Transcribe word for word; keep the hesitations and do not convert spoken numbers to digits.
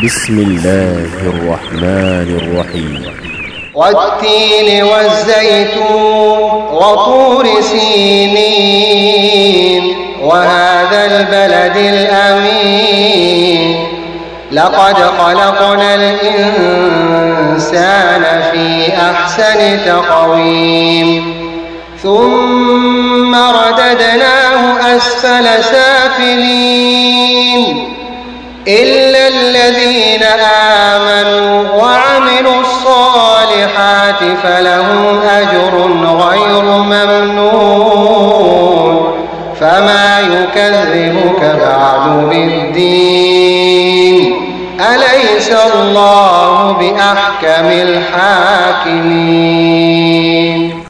بسم الله الرحمن الرحيم. والتين والزيتون وطور سينين وهذا البلد الأمين لقد خلقنا الإنسان في أحسن تقويم ثم رددناه أسفل سافلين إلا الذين آمنوا وعملوا الصالحات فلهم أجر غير ممنون فما يكذبك بعد بالدين أليس الله بأحكم الحاكمين.